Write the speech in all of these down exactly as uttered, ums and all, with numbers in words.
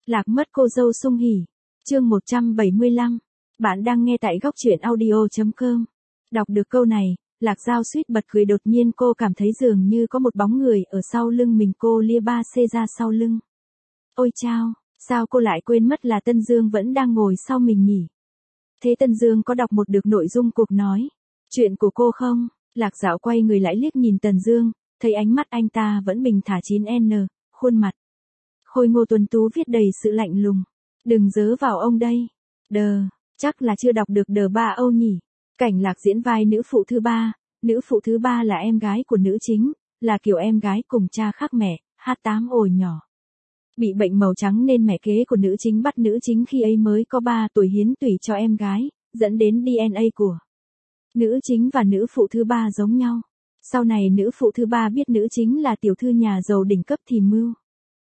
Lạc mất cô dâu sung hỉ. Chương một trăm bảy mươi lăm. Bạn đang nghe tại góc truyện audio chấm com. Đọc được câu này, Lạc Giao suýt bật cười, đột nhiên cô cảm thấy dường như có một bóng người ở sau lưng mình, cô lia ba xê ra sau lưng. Ôi chao, sao cô lại quên mất là Tân Dương vẫn đang ngồi sau mình nhỉ? Thế Tân Dương có đọc một được nội dung cuộc nói chuyện của cô không? Lạc Dạo quay người lại liếc nhìn Tần Dương, thấy ánh mắt anh ta vẫn bình thả chín N, khuôn mặt khôi ngô tuấn tú viết đầy sự lạnh lùng. Đừng dớ vào ông đây. Đờ, chắc là chưa đọc được đờ ba Âu nhỉ. Cảnh Lạc diễn vai nữ phụ thứ ba, nữ phụ thứ ba là em gái của nữ chính, là kiểu em gái cùng cha khác mẹ, hát tám ổi nhỏ. Bị bệnh màu trắng nên mẹ kế của nữ chính bắt nữ chính khi ấy mới có ba tuổi hiến tủy cho em gái, dẫn đến đê en a của nữ chính và nữ phụ thứ ba giống nhau. Sau này nữ phụ thứ ba biết nữ chính là tiểu thư nhà giàu đỉnh cấp thì mưu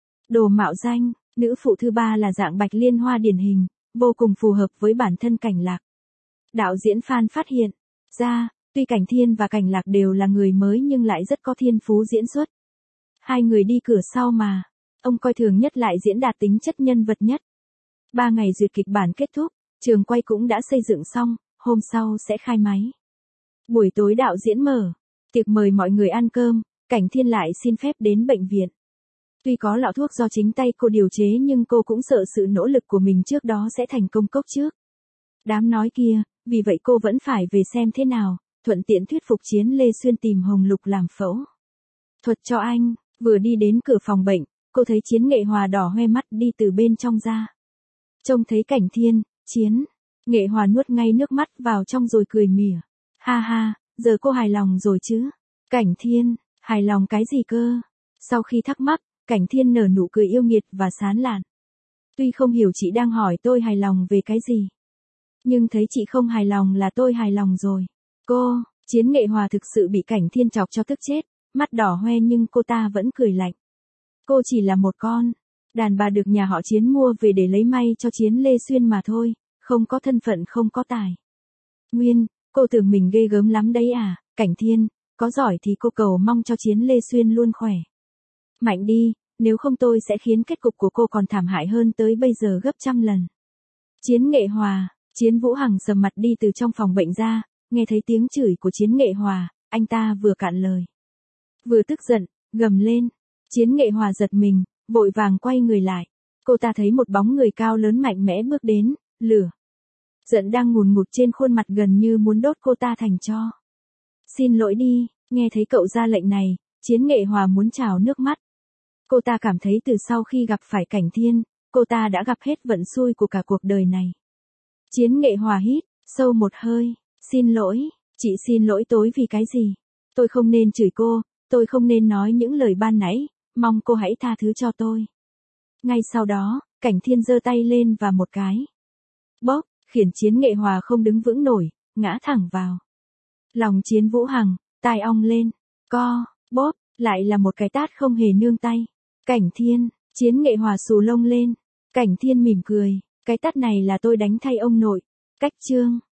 đồ mạo danh. Nữ phụ thứ ba là dạng bạch liên hoa điển hình, vô cùng phù hợp với bản thân Cảnh Lạc. Đạo diễn Phan phát hiện ra, tuy Cảnh Thiên và Cảnh Lạc đều là người mới nhưng lại rất có thiên phú diễn xuất. Hai người đi cửa sau mà, ông coi thường nhất lại diễn đạt tính chất nhân vật nhất. Ba ngày duyệt kịch bản kết thúc, trường quay cũng đã xây dựng xong, hôm sau sẽ khai máy. Buổi tối đạo diễn mở tiệc mời mọi người ăn cơm, Cảnh Thiên lại xin phép đến bệnh viện. Tuy có lọ thuốc do chính tay cô điều chế nhưng cô cũng sợ sự nỗ lực của mình trước đó sẽ thành công cốc trước đám nói kia, vì vậy cô vẫn phải về xem thế nào, thuận tiện thuyết phục Chiến Lê Xuyên tìm Hồng Lục làm phẫu thuật cho anh. Vừa đi đến cửa phòng bệnh, cô thấy Chiến Nghệ Hòa đỏ hoe mắt đi từ bên trong ra. Trông thấy Cảnh Thiên, Chiến Nghệ Hòa nuốt ngay nước mắt vào trong rồi cười mỉa. Ha ha, giờ cô hài lòng rồi chứ? Cảnh Thiên, hài lòng cái gì cơ? Sau khi thắc mắc, Cảnh Thiên nở nụ cười yêu nghiệt và sán lạn. Tuy không hiểu chị đang hỏi tôi hài lòng về cái gì, nhưng thấy chị không hài lòng là tôi hài lòng rồi. Cô, Chiến Nghệ Hòa thực sự bị Cảnh Thiên chọc cho tức chết, mắt đỏ hoe nhưng cô ta vẫn cười lạnh. Cô chỉ là một con đàn bà được nhà họ Chiến mua về để lấy may cho Chiến Lê Xuyên mà thôi, không có thân phận, không có tài nguyên. Cô tưởng mình ghê gớm lắm đấy à? Cảnh Thiên, có giỏi thì cô cầu mong cho Chiến Lê Xuyên luôn khỏe mạnh đi, nếu không tôi sẽ khiến kết cục của cô còn thảm hại hơn tới bây giờ gấp trăm lần. Chiến Nghệ Hòa, Chiến Vũ Hằng sầm mặt đi từ trong phòng bệnh ra, nghe thấy tiếng chửi của Chiến Nghệ Hòa, anh ta vừa cạn lời vừa tức giận, gầm lên. Chiến Nghệ Hòa giật mình, vội vàng quay người lại. Cô ta thấy một bóng người cao lớn mạnh mẽ bước đến, lửa giận đang ngùn ngụt trên khuôn mặt gần như muốn đốt cô ta thành tro. Xin lỗi đi, nghe thấy cậu ra lệnh này, Chiến Nghệ Hòa muốn trào nước mắt. Cô ta cảm thấy từ sau khi gặp phải Cảnh Thiên, cô ta đã gặp hết vận xui của cả cuộc đời này. Chiến Nghệ Hòa hít sâu một hơi. Xin lỗi, chị xin lỗi tôi vì cái gì? Tôi không nên chửi cô, tôi không nên nói những lời ban nãy, mong cô hãy tha thứ cho tôi. Ngay sau đó, Cảnh Thiên giơ tay lên và một cái bóp, khiến Chiến Nghệ Hòa không đứng vững nổi, ngã thẳng vào lòng Chiến Vũ Hằng, tai ong lên. Co, bóp, lại là một cái tát không hề nương tay. Cảnh Thiên, Chiến Nghệ Hòa xù lông lên. Cảnh Thiên mỉm cười, cái tát này là tôi đánh thay ông nội. Cách chương